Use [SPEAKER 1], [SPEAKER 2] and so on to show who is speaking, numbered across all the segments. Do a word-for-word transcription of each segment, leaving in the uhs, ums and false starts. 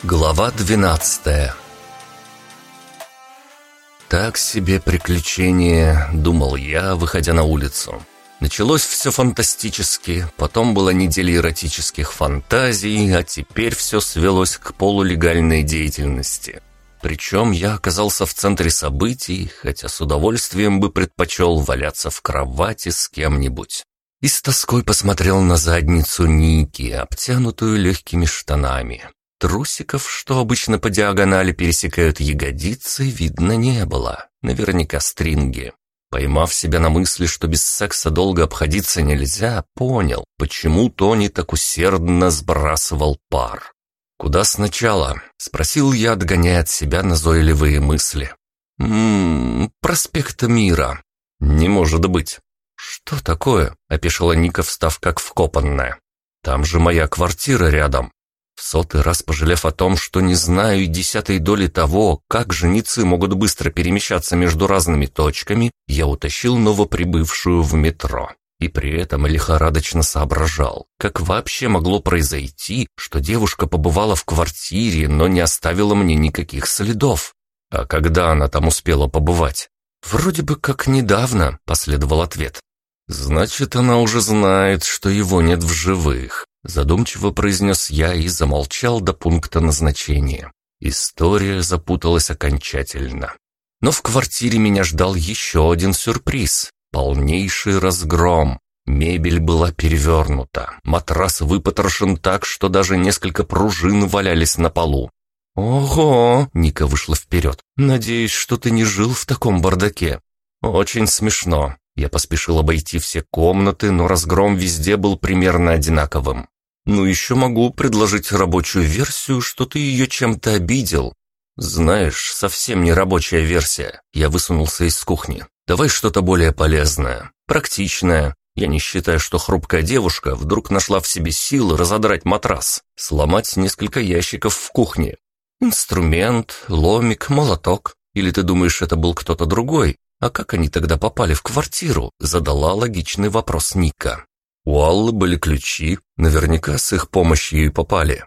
[SPEAKER 1] Глава двенадцатая. Так себе приключение, думал я, выходя на улицу. Началось все фантастически, потом была неделя эротических фантазий, а теперь все свелось к полулегальной деятельности. Причем я оказался в центре событий, хотя с удовольствием бы предпочел валяться в кровати с кем-нибудь. И с тоской посмотрел на задницу Ники, обтянутую легкими штанами. Трусиков, что обычно по диагонали пересекают ягодицы, видно не было. Наверняка стринги. Поймав себя на мысли, что без секса долго обходиться нельзя, понял, почему Тони так усердно сбрасывал пар. «Куда сначала?» — спросил я, отгоняя от себя назойливые мысли. «Ммм, проспект Мира». «Не может быть». «Что такое?» — опешила Ника, встав как вкопанная. «Там же моя квартира рядом». В сотый раз пожалев о том, что не знаю и десятой доли того, как женицы могут быстро перемещаться между разными точками, я утащил новоприбывшую в метро. И при этом лихорадочно соображал, как вообще могло произойти, что девушка побывала в квартире, но не оставила мне никаких следов. А когда она там успела побывать? «Вроде бы как недавно», — последовал ответ. «Значит, она уже знает, что его нет в живых», — задумчиво произнес я и замолчал до пункта назначения. История запуталась окончательно. Но в квартире меня ждал еще один сюрприз. Полнейший разгром. Мебель была перевернута, матрас выпотрошен так, что даже несколько пружин валялись на полу. «Ого!» — Ника вышла вперед. «Надеюсь, что ты не жил в таком бардаке». «Очень смешно». Я поспешил обойти все комнаты, но разгром везде был примерно одинаковым. «Ну, еще могу предложить рабочую версию, что ты ее чем-то обидел». «Знаешь, совсем не рабочая версия». Я высунулся из кухни. «Давай что-то более полезное, практичное. Я не считаю, что хрупкая девушка вдруг нашла в себе силы разодрать матрас, сломать несколько ящиков в кухне. Инструмент, ломик, молоток. Или ты думаешь, это был кто-то другой? А как они тогда попали в квартиру?» Задала логичный вопрос Ника. «У Аллы были ключи, наверняка с их помощью и попали».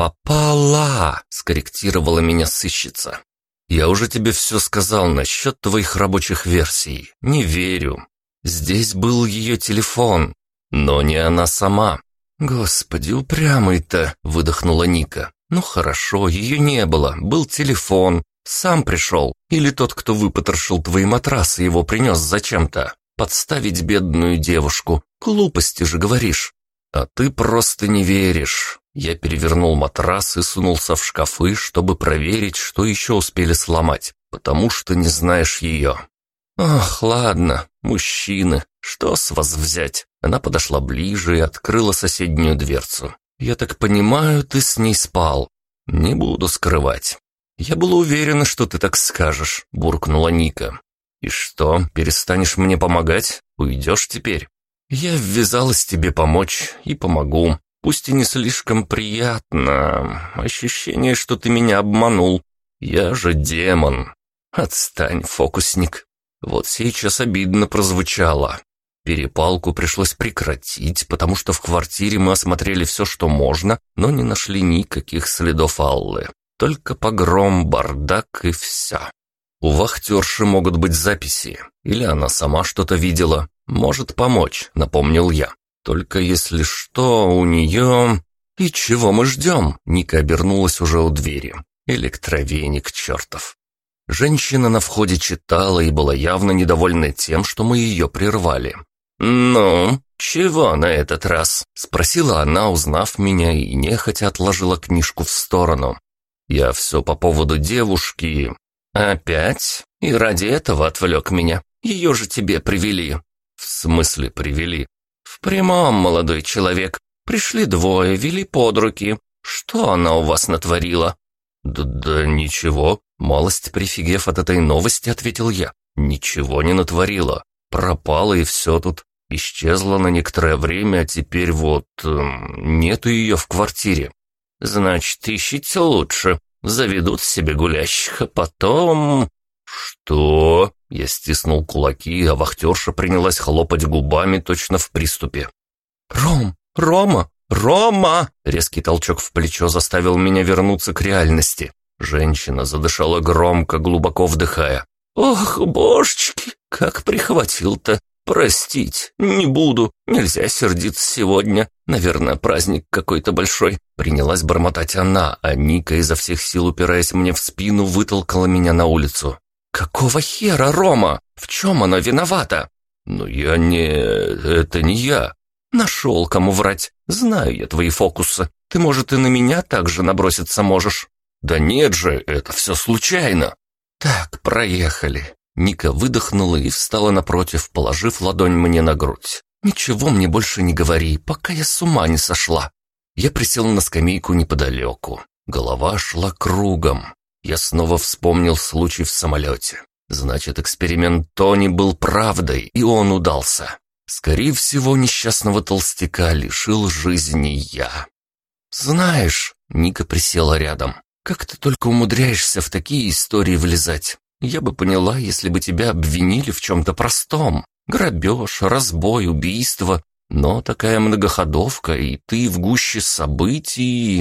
[SPEAKER 1] «Попала!» — скорректировала меня сыщица. «Я уже тебе все сказал насчет твоих рабочих версий. Не верю. Здесь был ее телефон, но не она сама». «Господи, упрямый-то!» — выдохнула Ника. «Ну хорошо, ее не было, был телефон. Сам пришел. Или тот, кто выпотрошил твои матрасы, его принес зачем-то. Подставить бедную девушку. Глупости же говоришь». «А ты просто не веришь». Я перевернул матрас и сунулся в шкафы, чтобы проверить, что еще успели сломать, потому что не знаешь ее. «Ах, ладно, мужчины, что с вас взять?» Она подошла ближе и открыла соседнюю дверцу. «Я так понимаю, ты с ней спал?» «Не буду скрывать». «Я была уверена, что ты так скажешь», — буркнула Ника. «И что, перестанешь мне помогать? Уйдешь теперь?» «Я ввязалась тебе помочь и помогу. Пусть и не слишком приятно. Ощущение, что ты меня обманул. Я же демон». «Отстань, фокусник». Вот сейчас обидно прозвучало. Перепалку пришлось прекратить, потому что в квартире мы осмотрели все, что можно, но не нашли никаких следов Аллы. Только погром, бардак и все. У вахтерши могут быть записи, или она сама что-то видела. Может помочь, напомнил я. Только если что, у нее... И чего мы ждем? Ника обернулась уже у двери. Электровеник чертов. Женщина на входе читала и была явно недовольна тем, что мы ее прервали. «Ну, чего на этот раз?» — спросила она, узнав меня, и нехотя отложила книжку в сторону. «Я все по поводу девушки». «Опять? И ради этого отвлек меня? Ее же тебе привели». «В смысле привели?» «В прямом, молодой человек. Пришли двое, вели под руки. Что она у вас натворила?» «Да, да ничего», — малость прифигев от этой новости, ответил я. «Ничего не натворила. Пропала и все тут. Исчезла на некоторое время, а теперь вот... Эм, нету ее в квартире». «Значит, ищите лучше. Заведут себе гулящих, а потом...» «Что?» Я стиснул кулаки, а вахтерша принялась хлопать губами точно в приступе. «Ром, Рома, «Рома!» — резкий толчок в плечо заставил меня вернуться к реальности. Женщина задышала громко, глубоко вдыхая. «Ох, божечки, как прихватил-то! Простить, не буду, нельзя сердиться сегодня. Наверное, праздник какой-то большой». Принялась бормотать она, а Ника, изо всех сил упираясь мне в спину, вытолкала меня на улицу. «Какого хера, Рома? В чем она виновата?» «Ну я не... это не я». «Нашел, кому врать. Знаю я твои фокусы. Ты, может, и на меня так же наброситься можешь?» «Да нет же, это все случайно». «Так, проехали». Ника выдохнула и встала напротив, положив ладонь мне на грудь. «Ничего мне больше не говори, пока я с ума не сошла». Я присел на скамейку неподалеку. Голова шла кругом. Я снова вспомнил случай в самолете. Значит, эксперимент Тони был правдой, и он удался. Скорее всего, несчастного толстяка лишил жизни я. «Знаешь», — Ника присела рядом, — «как ты только умудряешься в такие истории влезать. Я бы поняла, если бы тебя обвинили в чем-то простом. Грабеж, разбой, убийство. Но такая многоходовка, и ты в гуще событий...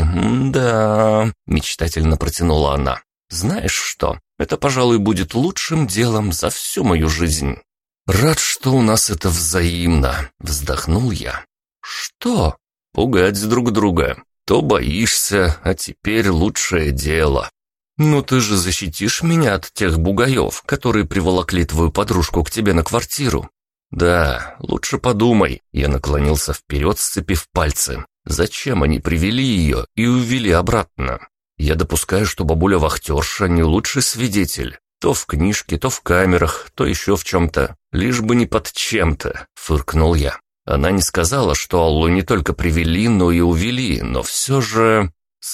[SPEAKER 1] да...» — мечтательно протянула она. «Знаешь что, это, пожалуй, будет лучшим делом за всю мою жизнь». «Рад, что у нас это взаимно», — вздохнул я. «Что?» «Пугать друг друга. То боишься, а теперь лучшее дело». «Ну ты же защитишь меня от тех бугаев, которые приволокли твою подружку к тебе на квартиру». «Да, лучше подумай». Я наклонился вперед, сцепив пальцы. «Зачем они привели ее и увели обратно? Я допускаю, что бабуля-вахтерша не лучший свидетель. То в книжке, то в камерах, то еще в чем-то. Лишь бы не под чем-то», — фыркнул я. Она не сказала, что Аллу не только привели, но и увели, но все же...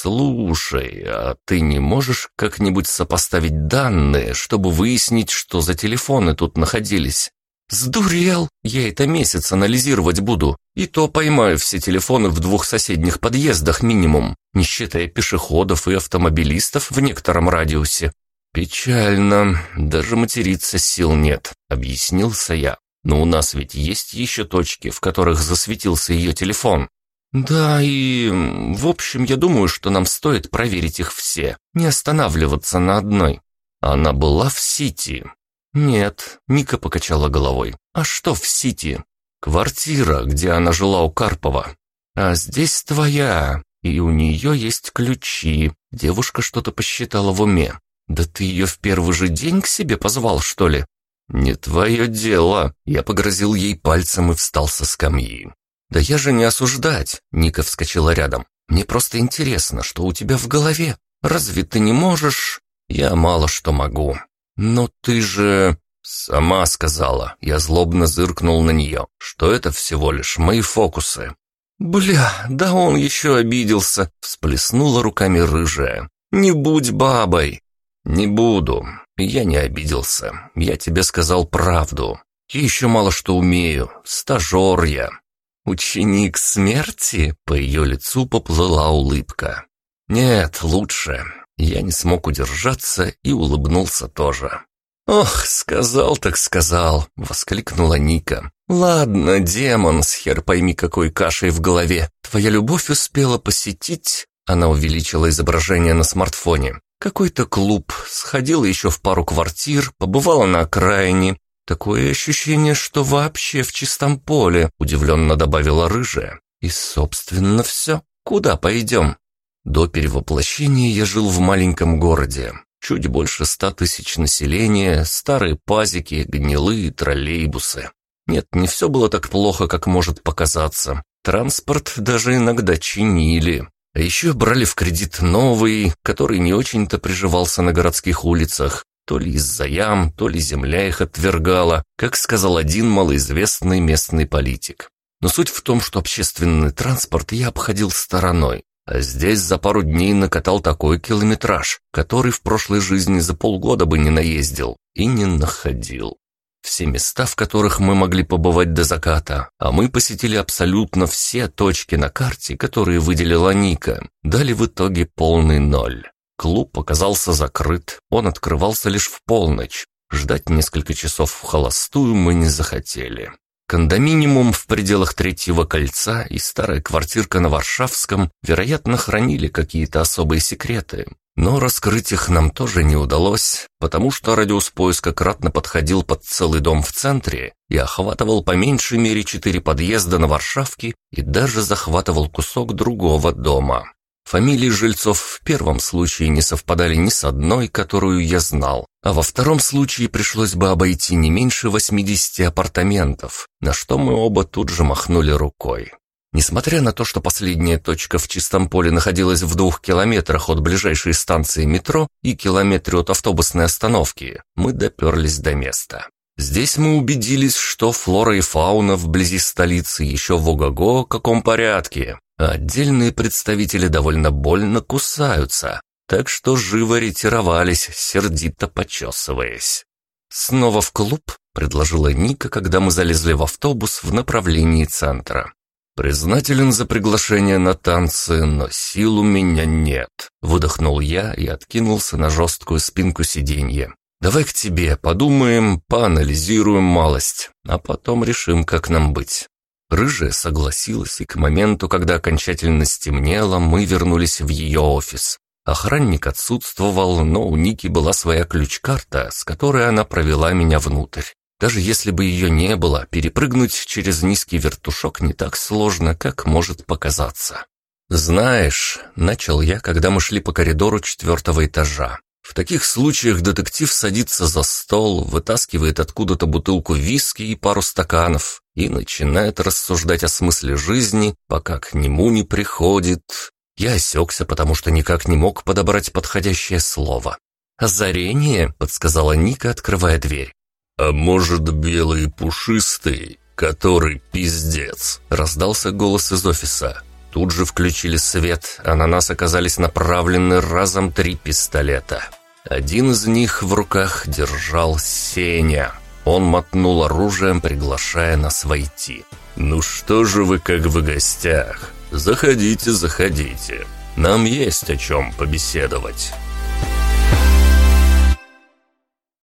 [SPEAKER 1] «Слушай, а ты не можешь как-нибудь сопоставить данные, чтобы выяснить, что за телефоны тут находились?» «Сдурел! Я это месяц анализировать буду, и то поймаю все телефоны в двух соседних подъездах минимум, не считая пешеходов и автомобилистов в некотором радиусе». «Печально, даже материться сил нет», — объяснился я. «Но у нас ведь есть еще точки, в которых засветился ее телефон». «Да, и... в общем, я думаю, что нам стоит проверить их все, не останавливаться на одной». «Она была в Сити?» «Нет», — Ника покачала головой. «А что в Сити?» «Квартира, где она жила у Карпова». «А здесь твоя, и у нее есть ключи». Девушка что-то посчитала в уме. «Да ты ее в первый же день к себе позвал, что ли?» «Не твое дело». Я погрозил ей пальцем и встал со скамьи. «Да я же не осуждать!» — Ника вскочила рядом. «Мне просто интересно, что у тебя в голове. Разве ты не можешь...» «Я мало что могу». «Но ты же...» «Сама сказала». Я злобно зыркнул на нее, что это всего лишь мои фокусы. «Бля, да он еще обиделся!» — всплеснула руками рыжая. «Не будь бабой!» «Не буду. Я не обиделся. Я тебе сказал правду. Я еще мало что умею. Стажер я». «Ученик смерти?» — по ее лицу поплыла улыбка. «Нет, лучше». Я не смог удержаться и улыбнулся тоже. «Ох, сказал так сказал», — воскликнула Ника. «Ладно, демон, с хер пойми какой кашей в голове. Твоя любовь успела посетить...» Она увеличила изображение на смартфоне. «Какой-то клуб, сходила еще в пару квартир, побывала на окраине. Такое ощущение, что вообще в чистом поле», — удивленно добавила рыжая. «И, собственно, все. Куда пойдем?» До перевоплощения я жил в маленьком городе. Чуть больше ста тысяч населения, старые пазики, гнилые троллейбусы. Нет, не все было так плохо, как может показаться. Транспорт даже иногда чинили. А еще брали в кредит новый, который не очень-то приживался на городских улицах. То ли из-за ям, то ли земля их отвергала, как сказал один малоизвестный местный политик. Но суть в том, что общественный транспорт я обходил стороной. А здесь за пару дней накатал такой километраж, который в прошлой жизни за полгода бы не наездил и не находил. Все места, в которых мы могли побывать до заката, а мы посетили абсолютно все точки на карте, которые выделила Ника, дали в итоге полный ноль. Клуб оказался закрыт, он открывался лишь в полночь. Ждать несколько часов в холостую мы не захотели. Кондоминиум в пределах Третьего кольца и старая квартирка на Варшавском, вероятно, хранили какие-то особые секреты. Но раскрыть их нам тоже не удалось, потому что радиус поиска кратно подходил под целый дом в центре и охватывал по меньшей мере четыре подъезда на Варшавке и даже захватывал кусок другого дома. Фамилии жильцов в первом случае не совпадали ни с одной, которую я знал, а во втором случае пришлось бы обойти не меньше восьмидесяти апартаментов, на что мы оба тут же махнули рукой. Несмотря на то, что последняя точка в чистом поле находилась в двух километрах от ближайшей станции метро и километре от автобусной остановки, мы доперлись до места. Здесь мы убедились, что флора и фауна вблизи столицы еще в ого-го каком порядке, а отдельные представители довольно больно кусаются, так что живо ретировались, сердито почесываясь. «Снова в клуб?» – предложила Ника, когда мы залезли в автобус в направлении центра. «Признателен за приглашение на танцы, но сил у меня нет», – выдохнул я и откинулся на жесткую спинку сиденья. «Давай к тебе, подумаем, поанализируем малость, а потом решим, как нам быть». Рыжая согласилась, и к моменту, когда окончательно стемнело, мы вернулись в ее офис. Охранник отсутствовал, но у Ники была своя ключ-карта, с которой она провела меня внутрь. Даже если бы ее не было, перепрыгнуть через низкий вертушок не так сложно, как может показаться. «Знаешь», — начал я, когда мы шли по коридору четвертого этажа, в таких случаях детектив садится за стол, вытаскивает откуда-то бутылку виски и пару стаканов и начинает рассуждать о смысле жизни, пока к нему не приходит... Я осекся, потому что никак не мог подобрать подходящее слово. «Озарение», — подсказала Ника, открывая дверь. «А может, белый пушистый, который пиздец?» — раздался голос из офиса. Тут же включили свет, а на нас оказались направлены разом три пистолета. Один из них в руках держал Сеня. Он мотнул оружием, приглашая нас войти. «Ну что же вы как в гостях? Заходите, заходите. Нам есть о чем побеседовать».